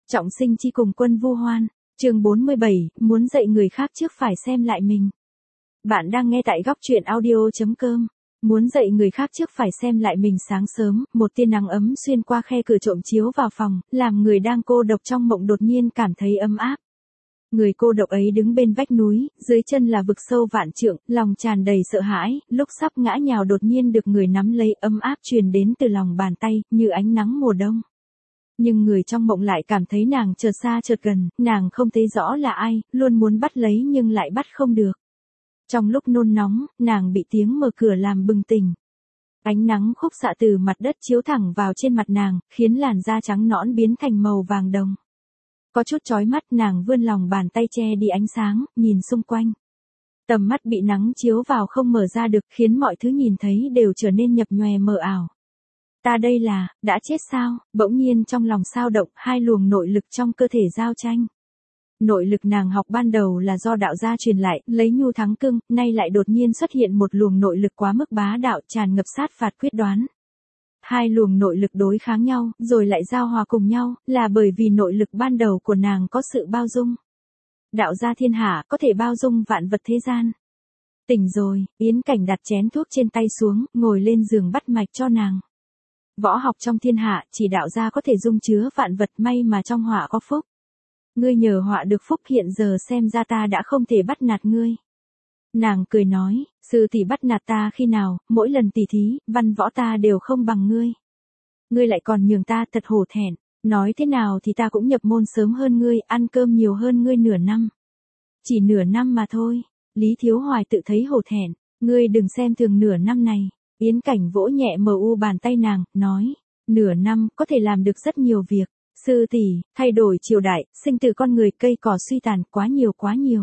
Trọng sinh chi cùng quân vu hoan, chương 47, muốn dạy người khác trước phải xem lại mình. Bạn đang nghe tại góc truyện audio.com. Muốn dạy người khác trước phải xem lại mình. Sáng sớm, một tia nắng ấm xuyên qua khe cửa trộm chiếu vào phòng, làm người đang cô độc trong mộng đột nhiên cảm thấy ấm áp. Người cô độc ấy đứng bên vách núi, dưới chân là vực sâu vạn trượng, lòng tràn đầy sợ hãi, lúc sắp ngã nhào đột nhiên được người nắm lấy, ấm áp truyền đến từ lòng bàn tay, như ánh nắng mùa đông. Nhưng người trong mộng lại cảm thấy nàng chợt xa chợt gần, nàng không thấy rõ là ai, luôn muốn bắt lấy nhưng lại bắt không được. Trong lúc nôn nóng, nàng bị tiếng mở cửa làm bừng tỉnh. Ánh nắng khúc xạ từ mặt đất chiếu thẳng vào trên mặt nàng, khiến làn da trắng nõn biến thành màu vàng đồng. Có chút chói mắt, nàng vươn lòng bàn tay che đi ánh sáng, nhìn xung quanh. Tầm mắt bị nắng chiếu vào không mở ra được, khiến mọi thứ nhìn thấy đều trở nên nhập nhòe mờ ảo. Ta đây là, đã chết sao? Bỗng nhiên trong lòng xao động, hai luồng nội lực trong cơ thể giao tranh. Nội lực nàng học ban đầu là do đạo gia truyền lại, lấy nhu thắng cưng, nay lại đột nhiên xuất hiện một luồng nội lực quá mức bá đạo, tràn ngập sát phạt quyết đoán. Hai luồng nội lực đối kháng nhau, rồi lại giao hòa cùng nhau, là bởi vì nội lực ban đầu của nàng có sự bao dung. Đạo gia thiên hạ có thể bao dung vạn vật thế gian. Tỉnh rồi, Yến Cảnh đặt chén thuốc trên tay xuống, ngồi lên giường bắt mạch cho nàng. Võ học trong thiên hạ, chỉ đạo gia có thể dung chứa vạn vật, may mà trong họa có phúc. Ngươi nhờ họa được phúc, hiện giờ xem ra ta đã không thể bắt nạt ngươi. Nàng cười nói, sư tỷ bắt nạt ta khi nào, mỗi lần tỉ thí, văn võ ta đều không bằng ngươi. Ngươi lại còn nhường ta, thật hổ thẹn, nói thế nào thì ta cũng nhập môn sớm hơn ngươi, ăn cơm nhiều hơn ngươi nửa năm. Chỉ nửa năm mà thôi, Lý Thiếu Hoài tự thấy hổ thẹn, ngươi đừng xem thường nửa năm này. Yến Cảnh vỗ nhẹ bàn tay nàng, nói, nửa năm có thể làm được rất nhiều việc. Sư tỷ, thay đổi triều đại, sinh tử con người, cây cỏ suy tàn, quá nhiều quá nhiều.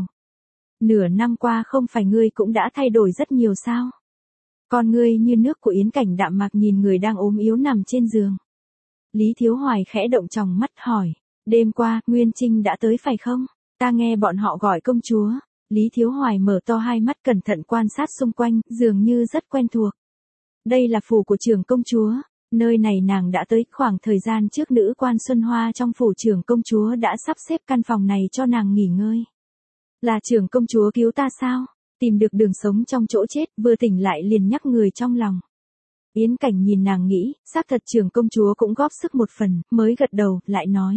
Nửa năm qua không phải ngươi cũng đã thay đổi rất nhiều sao? Con ngươi như nước của Yến Cảnh đạm mạc nhìn người đang ốm yếu nằm trên giường. Lý Thiếu Hoài khẽ động tròng mắt hỏi, đêm qua, Nguyên Trinh đã tới phải không? Ta nghe bọn họ gọi công chúa. Lý Thiếu Hoài mở to hai mắt cẩn thận quan sát xung quanh, dường như rất quen thuộc. Đây là phủ của trưởng công chúa, nơi này nàng đã tới, khoảng thời gian trước nữ quan Xuân Hoa trong phủ trưởng công chúa đã sắp xếp căn phòng này cho nàng nghỉ ngơi. Là trưởng công chúa cứu ta sao? Tìm được đường sống trong chỗ chết, vừa tỉnh lại liền nhắc người trong lòng. Yến Cảnh nhìn nàng nghĩ, xác thật trưởng công chúa cũng góp sức một phần, mới gật đầu, lại nói.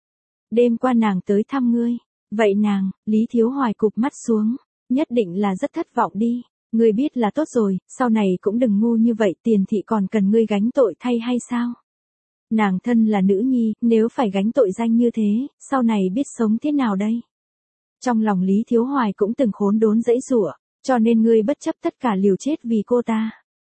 Đêm qua nàng tới thăm ngươi, vậy nàng, Lý Thiếu Hoài cụp mắt xuống, nhất định là rất thất vọng đi. Ngươi biết là tốt rồi, sau này cũng đừng ngu như vậy, Tiền thị còn cần ngươi gánh tội thay hay sao? Nàng thân là nữ nhi, nếu phải gánh tội danh như thế, sau này biết sống thế nào đây? Trong lòng Lý Thiếu Hoài cũng từng khốn đốn dãy giụa, cho nên ngươi bất chấp tất cả liều chết vì cô ta.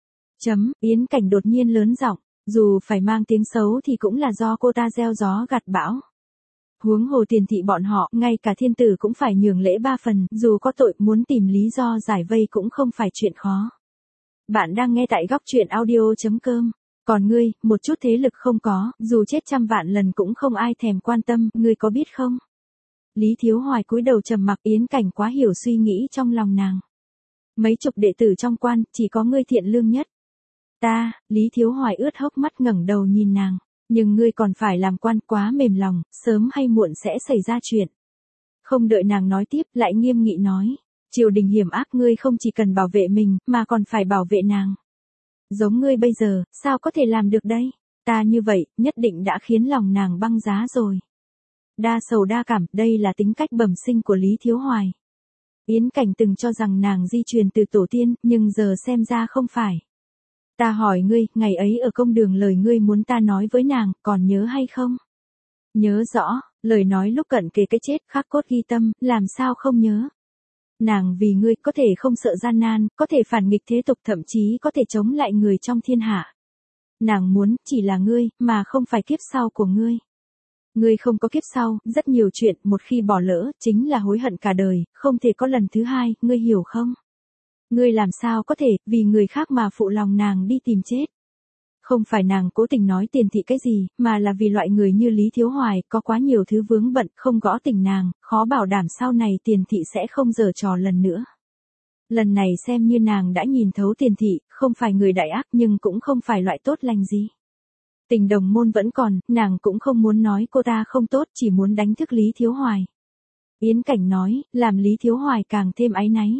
Yến Cảnh đột nhiên lớn giọng, dù phải mang tiếng xấu thì cũng là do cô ta gieo gió gặt bão. Huống hồ Tiền thị bọn họ, ngay cả thiên tử cũng phải nhường lễ 3 phần, dù có tội, muốn tìm lý do giải vây cũng không phải chuyện khó. Bạn đang nghe tại góc truyện audio.com. Còn ngươi, một chút thế lực không có, dù chết trăm vạn lần cũng không ai thèm quan tâm, ngươi có biết không? Lý Thiếu Hoài cúi đầu trầm mặc. Yến Cảnh quá hiểu suy nghĩ trong lòng nàng. Mấy chục đệ tử trong quan, chỉ có ngươi thiện lương nhất. Ta, Lý Thiếu Hoài ướt hốc mắt ngẩng đầu nhìn nàng. Nhưng ngươi còn phải làm quan, quá mềm lòng, sớm hay muộn sẽ xảy ra chuyện. Không đợi nàng nói tiếp, lại nghiêm nghị nói. Triều đình hiểm ác, ngươi không chỉ cần bảo vệ mình, mà còn phải bảo vệ nàng. Giống ngươi bây giờ, sao có thể làm được đây? Ta như vậy, nhất định đã khiến lòng nàng băng giá rồi. Đa sầu đa cảm, đây là tính cách bẩm sinh của Lý Thiếu Hoài. Yến Cảnh từng cho rằng nàng di truyền từ tổ tiên, nhưng giờ xem ra không phải. Ta hỏi ngươi, ngày ấy ở công đường lời ngươi muốn ta nói với nàng, còn nhớ hay không? Nhớ rõ, lời nói lúc cận kề cái chết, khắc cốt ghi tâm, làm sao không nhớ? Nàng vì ngươi có thể không sợ gian nan, có thể phản nghịch thế tục, thậm chí có thể chống lại người trong thiên hạ. Nàng muốn, chỉ là ngươi, mà không phải kiếp sau của ngươi. Ngươi không có kiếp sau, rất nhiều chuyện, một khi bỏ lỡ, chính là hối hận cả đời, không thể có lần thứ hai, ngươi hiểu không? Ngươi làm sao có thể, vì người khác mà phụ lòng nàng đi tìm chết. Không phải nàng cố tình nói Tiền thị cái gì, mà là vì loại người như Lý Thiếu Hoài, có quá nhiều thứ vướng bận, không gõ tình nàng, khó bảo đảm sau này Tiền thị sẽ không giở trò lần nữa. Lần này xem như nàng đã nhìn thấu Tiền thị, không phải người đại ác nhưng cũng không phải loại tốt lành gì. Tình đồng môn vẫn còn, nàng cũng không muốn nói cô ta không tốt, chỉ muốn đánh thức Lý Thiếu Hoài. Yến Cảnh nói, làm Lý Thiếu Hoài càng thêm áy náy.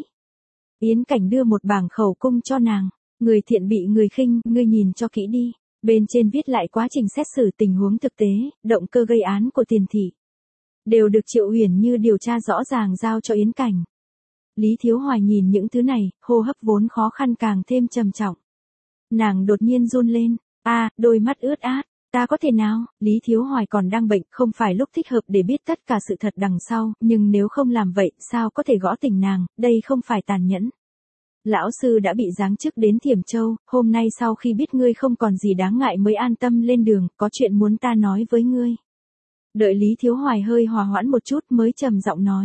Yến Cảnh đưa một bảng khẩu cung cho nàng. Người thiện bị người khinh, ngươi nhìn cho kỹ đi. Bên trên viết lại quá trình xét xử tình huống thực tế, động cơ gây án của Tiền thị. Đều được Triệu Uyển Như điều tra rõ ràng giao cho Yến Cảnh. Lý Thiếu Hoài nhìn những thứ này, hô hấp vốn khó khăn càng thêm trầm trọng. Nàng đột nhiên run lên, đôi mắt ướt át, ta có thể nào, Lý Thiếu Hoài còn đang bệnh, không phải lúc thích hợp để biết tất cả sự thật đằng sau, nhưng nếu không làm vậy, sao có thể gõ tỉnh nàng, đây không phải tàn nhẫn. Lão sư đã bị giáng chức đến Thiểm Châu, hôm nay sau khi biết ngươi không còn gì đáng ngại mới an tâm lên đường, có chuyện muốn ta nói với ngươi. Đợi Lý Thiếu Hoài hơi hòa hoãn một chút mới trầm giọng nói.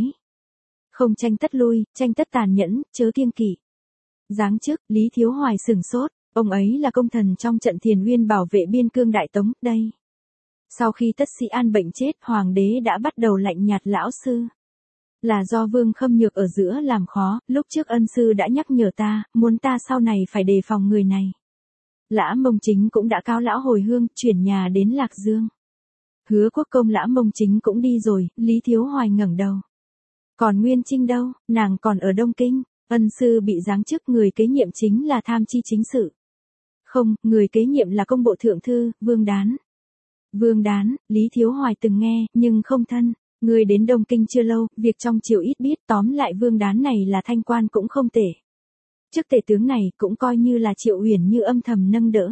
Không tranh tất lui, tranh tất tàn nhẫn, chớ kiêng kỵ. Giáng chức, Lý Thiếu Hoài sửng sốt, ông ấy là công thần trong trận Thiền Uyên bảo vệ biên cương Đại Tống, đây. Sau khi Tất Sĩ An bệnh chết, hoàng đế đã bắt đầu lạnh nhạt lão sư. Là do Vương Khâm Nhược ở giữa làm khó, lúc trước ân sư đã nhắc nhở ta, muốn ta sau này phải đề phòng người này. Lã Mông Chính cũng đã cáo lão hồi hương, chuyển nhà đến Lạc Dương. Hứa Quốc Công Lã Mông Chính cũng đi rồi, Lý Thiếu Hoài ngẩng đầu. Còn Nguyên Trinh đâu, nàng còn ở Đông Kinh, ân sư bị giáng chức, người kế nhiệm chính là tham chi chính sự. Không, người kế nhiệm là công bộ thượng thư, Vương Đán. Vương Đán, Lý Thiếu Hoài từng nghe, nhưng không thân. Người đến Đông Kinh chưa lâu, việc trong triều ít biết, tóm lại Vương Đán này là thanh quan cũng không tệ. Chức tể tướng này cũng coi như là Triệu Uyển Như âm thầm nâng đỡ.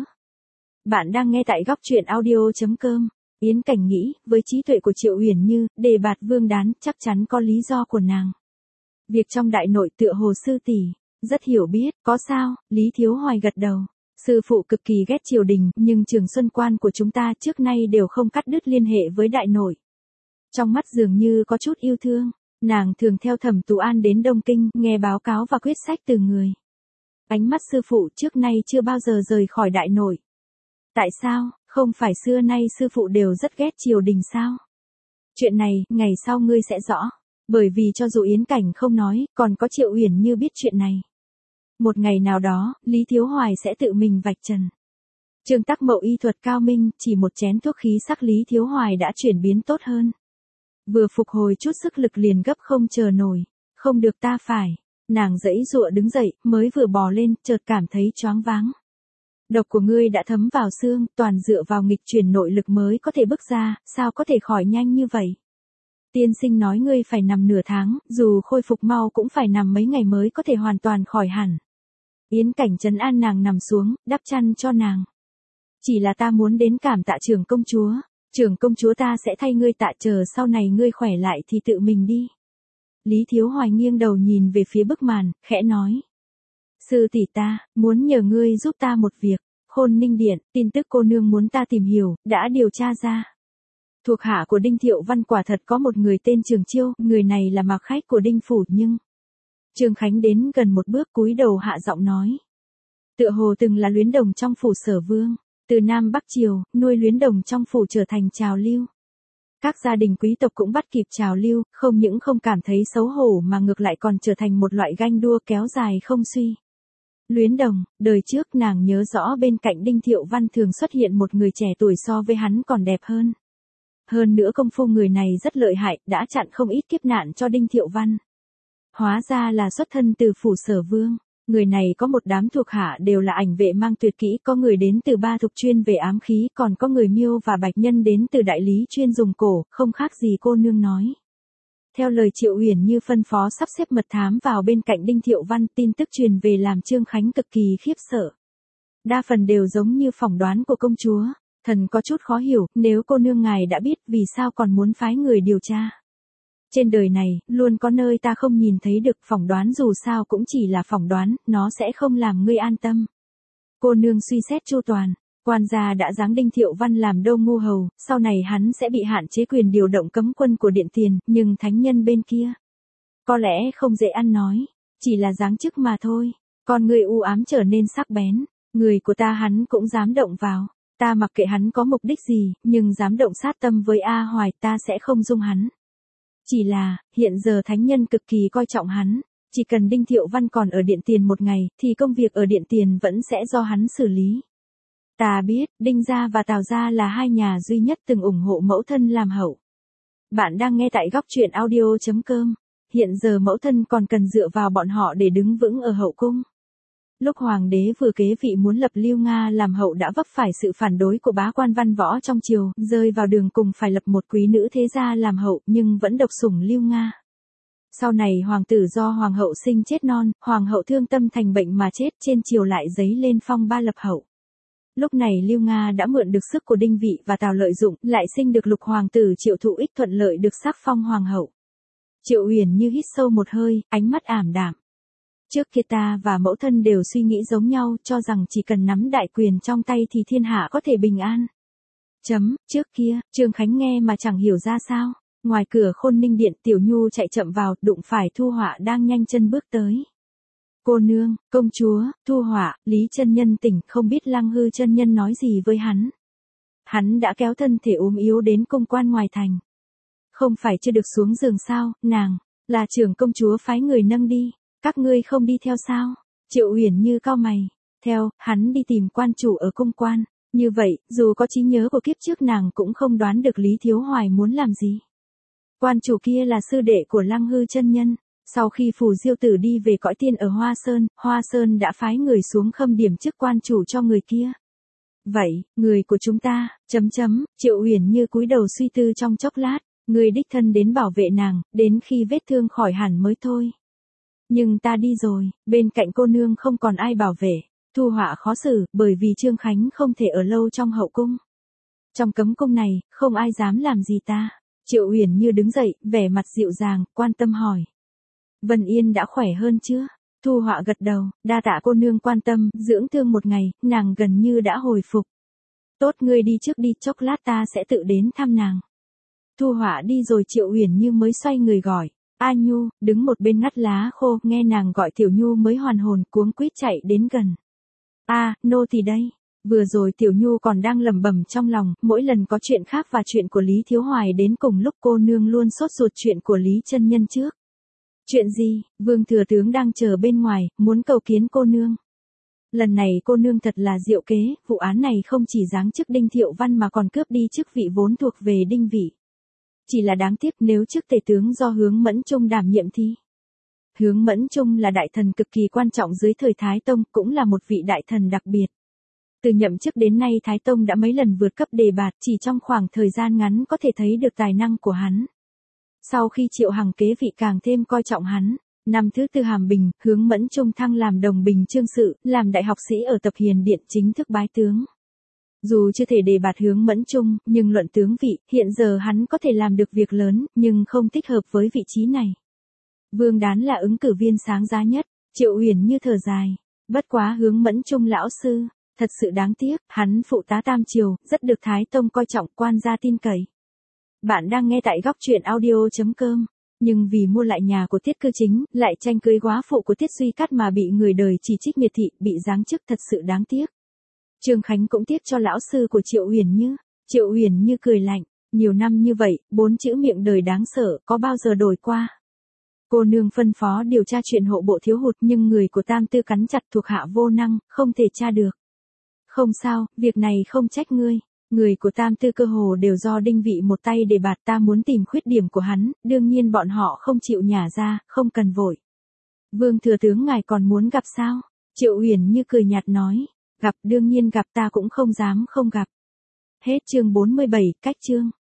Bạn đang nghe tại góc truyện audio.com. Yến Cảnh nghĩ, với trí tuệ của Triệu Uyển Như, đề bạt Vương Đán chắc chắn có lý do của nàng. Việc trong đại nội tựa hồ sư tỷ, rất hiểu biết, có sao, Lý Thiếu Hoài gật đầu. Sư phụ cực kỳ ghét triều đình, nhưng Trường Xuân Quan của chúng ta trước nay đều không cắt đứt liên hệ với đại nội. Trong mắt dường như có chút yêu thương, nàng thường theo Thẩm Tú An đến Đông Kinh, nghe báo cáo và quyết sách từ người. Ánh mắt sư phụ trước nay chưa bao giờ rời khỏi đại nội. Tại sao, không phải xưa nay sư phụ đều rất ghét triều đình sao? Chuyện này, ngày sau ngươi sẽ rõ. Bởi vì cho dù Yến Cảnh không nói, còn có Triệu Uyển Như biết chuyện này. Một ngày nào đó, Lý Thiếu Hoài sẽ tự mình vạch trần. Trương Tắc Mậu y thuật cao minh, chỉ một chén thuốc khí sắc Lý Thiếu Hoài đã chuyển biến tốt hơn. Vừa phục hồi chút sức lực liền gấp không chờ nổi. Không được ta phải. Nàng giãy giụa đứng dậy, mới vừa bò lên, chợt cảm thấy choáng váng. Độc của ngươi đã thấm vào xương, toàn dựa vào nghịch chuyển nội lực mới có thể bước ra, sao có thể khỏi nhanh như vậy? Tiên sinh nói ngươi phải nằm nửa tháng, dù khôi phục mau cũng phải nằm mấy ngày mới có thể hoàn toàn khỏi hẳn. Yến Cảnh trấn an nàng nằm xuống, đắp chăn cho nàng. Chỉ là ta muốn đến cảm tạ trưởng công chúa. Trưởng công chúa ta sẽ thay ngươi tạ, chờ sau này ngươi khỏe lại thì tự mình đi. Lý Thiếu Hoài nghiêng đầu nhìn về phía bức màn, khẽ nói. Sư tỷ ta, muốn nhờ ngươi giúp ta một việc. Khôn Ninh Điện, tin tức cô nương muốn ta tìm hiểu, đã điều tra ra. Thuộc hạ của Đinh Thiệu Văn quả thật có một người tên Trường Chiêu, người này là mặc khách của Đinh Phủ nhưng... Trương Khánh đến gần một bước cúi đầu hạ giọng nói. Tựa hồ từng là luyến đồng trong phủ Sở Vương, từ Nam Bắc Triều, nuôi luyến đồng trong phủ trở thành trào lưu. Các gia đình quý tộc cũng bắt kịp trào lưu, không những không cảm thấy xấu hổ mà ngược lại còn trở thành một loại ganh đua kéo dài không suy. Luyến đồng, đời trước nàng nhớ rõ bên cạnh Đinh Thiệu Văn thường xuất hiện một người trẻ tuổi so với hắn còn đẹp hơn. Hơn nữa công phu người này rất lợi hại, đã chặn không ít kiếp nạn cho Đinh Thiệu Văn. Hóa ra là xuất thân từ phủ Sở Vương. Người này có một đám thuộc hạ đều là ảnh vệ mang tuyệt kỹ, có người đến từ Ba Thục chuyên về ám khí, còn có người Miêu và Bạch Nhân đến từ đại lý chuyên dùng cổ, không khác gì cô nương nói. Theo lời Triệu Uyển Như phân phó sắp xếp mật thám vào bên cạnh Đinh Thiệu Văn, tin tức truyền về làm Trương Khánh cực kỳ khiếp sợ. Đa phần đều giống như phỏng đoán của công chúa, thần có chút khó hiểu, nếu cô nương ngài đã biết vì sao còn muốn phái người điều tra. Trên đời này, luôn có nơi ta không nhìn thấy được, phỏng đoán dù sao cũng chỉ là phỏng đoán, nó sẽ không làm ngươi an tâm. Cô nương suy xét chu toàn, quan gia đã giáng Đinh Thiệu Văn làm đô ngu hầu, sau này hắn sẽ bị hạn chế quyền điều động cấm quân của Điện Tiền, nhưng thánh nhân bên kia có lẽ không dễ ăn nói, chỉ là giáng chức mà thôi. Con người u ám trở nên sắc bén, người của ta hắn cũng dám động vào, ta mặc kệ hắn có mục đích gì, nhưng dám động sát tâm với A Hoài ta sẽ không dung hắn. Chỉ là, hiện giờ thánh nhân cực kỳ coi trọng hắn, chỉ cần Đinh Thiệu Văn còn ở Điện Tiền một ngày, thì công việc ở Điện Tiền vẫn sẽ do hắn xử lý. Ta biết, Đinh gia và Tào gia là hai nhà duy nhất từng ủng hộ mẫu thân làm hậu. Bạn đang nghe tại góc truyện audio.com. Hiện giờ mẫu thân còn cần dựa vào bọn họ để đứng vững ở hậu cung. Lúc hoàng đế vừa kế vị muốn lập Lưu Nga làm hậu đã vấp phải sự phản đối của bá quan văn võ trong triều, rơi vào đường cùng phải lập một quý nữ thế gia làm hậu nhưng vẫn độc sủng Lưu Nga. Sau này hoàng tử do hoàng hậu sinh chết non, hoàng hậu thương tâm thành bệnh mà chết, trên triều lại giấy lên phong ba lập hậu. Lúc này Lưu Nga đã mượn được sức của Đinh Vị và Tào lợi dụng, lại sinh được lục hoàng tử Triệu Thụ Ích thuận lợi được sắc phong hoàng hậu. Triệu Uyển Như hít sâu một hơi, ánh mắt ảm đạm. Trước kia ta và mẫu thân đều suy nghĩ giống nhau, cho rằng chỉ cần nắm đại quyền trong tay thì thiên hạ có thể bình an. Trước kia, Trương Khánh nghe mà chẳng hiểu ra sao. Ngoài cửa Khôn Ninh điện, Tiểu Nhu chạy chậm vào, đụng phải Thu Họa đang nhanh chân bước tới. Cô nương, công chúa, Thu Họa, Lý chân nhân tỉnh, không biết Lăng Hư chân nhân nói gì với hắn. Hắn đã kéo thân thể ốm yếu đến cung quan ngoài thành. Không phải chưa được xuống giường sao, nàng, là trưởng công chúa phái người nâng đi, các ngươi không đi theo sao? Triệu Uyển Như cau mày, theo, hắn đi tìm quan chủ ở cung quan. Như vậy, dù có trí nhớ của kiếp trước nàng cũng không đoán được Lý Thiếu Hoài muốn làm gì. Quan chủ kia là sư đệ của Lăng Hư chân nhân. Sau khi Phù Diêu Tử đi về cõi tiên ở Hoa Sơn đã phái người xuống khâm điểm chức quan chủ cho người kia. Vậy, người của chúng ta, Triệu Uyển Như cúi đầu suy tư trong chốc lát, người đích thân đến bảo vệ nàng, đến khi vết thương khỏi hẳn mới thôi. Nhưng ta đi rồi, bên cạnh cô nương không còn ai bảo vệ. Thu Họa khó xử, bởi vì Trương Khánh không thể ở lâu trong hậu cung. Trong cấm cung này, không ai dám làm gì ta. Triệu Uyển Như đứng dậy, vẻ mặt dịu dàng, quan tâm hỏi. Vân Yên đã khỏe hơn chưa? Thu Họa gật đầu, đa tạ cô nương quan tâm, dưỡng thương một ngày, nàng gần như đã hồi phục. Tốt, ngươi đi trước đi, chốc lát ta sẽ tự đến thăm nàng. Thu Họa đi rồi Triệu Uyển Như mới xoay người gọi. A Nhu, đứng một bên ngắt lá khô, nghe nàng gọi Tiểu Nhu mới hoàn hồn, cuống quýt chạy đến gần. Nô tỳ đây. Vừa rồi Tiểu Nhu còn đang lẩm bẩm trong lòng, mỗi lần có chuyện khác và chuyện của Lý Thiếu Hoài đến cùng lúc cô nương luôn sốt ruột chuyện của Lý chân nhân trước. Chuyện gì? Vương thừa tướng đang chờ bên ngoài, muốn cầu kiến cô nương. Lần này cô nương thật là diệu kế, vụ án này không chỉ giáng chức Đinh Thiệu Văn mà còn cướp đi chức vị vốn thuộc về Đinh Vị. Chỉ là đáng tiếc nếu chức tể tướng do Hướng Mẫn Trung đảm nhiệm thì. Hướng Mẫn Trung là đại thần cực kỳ quan trọng dưới thời Thái Tông, cũng là một vị đại thần đặc biệt. Từ nhậm chức đến nay Thái Tông đã mấy lần vượt cấp đề bạt, chỉ trong khoảng thời gian ngắn có thể thấy được tài năng của hắn. Sau khi Triệu Hằng kế vị càng thêm coi trọng hắn, năm thứ tư hàm bình, Hướng Mẫn Trung thăng làm đồng bình chương sự, làm đại học sĩ ở Tập Hiền Điện chính thức bái tướng. Dù chưa thể đề bạt Hướng Mẫn Trung, nhưng luận tướng vị, hiện giờ hắn có thể làm được việc lớn, nhưng không thích hợp với vị trí này. Vương Đán là ứng cử viên sáng giá nhất, Triệu Uyển Như thở dài. Bất quá Hướng Mẫn Trung lão sư, thật sự đáng tiếc, hắn phụ tá Tam Triều, rất được Thái Tông coi trọng, quan gia tin cậy. Bạn đang nghe tại góc truyện audio.com. Nhưng vì mua lại nhà của Tiết Cư Chính, lại tranh cưới góa phụ của Tiết Duy Cát mà bị người đời chỉ trích miệt thị, bị giáng chức, thật sự đáng tiếc. Trương Khánh cũng tiếc cho lão sư của Triệu Uyển Như. Triệu Uyển Như cười lạnh, nhiều năm như vậy, 4 chữ miệng đời đáng sợ, có bao giờ đổi qua. Cô nương phân phó điều tra chuyện hộ bộ thiếu hụt nhưng người của Tam Tư cắn chặt thuộc hạ vô năng, không thể tra được. Không sao, việc này không trách ngươi. Người của Tam Tư cơ hồ đều do Đinh Vị một tay đề bạt, ta muốn tìm khuyết điểm của hắn, đương nhiên bọn họ không chịu nhả ra, không cần vội. Vương thừa tướng ngài còn muốn gặp sao? Triệu Uyển Như cười nhạt nói, gặp, đương nhiên gặp, ta cũng không dám không gặp. Hết chương 47, cách chương.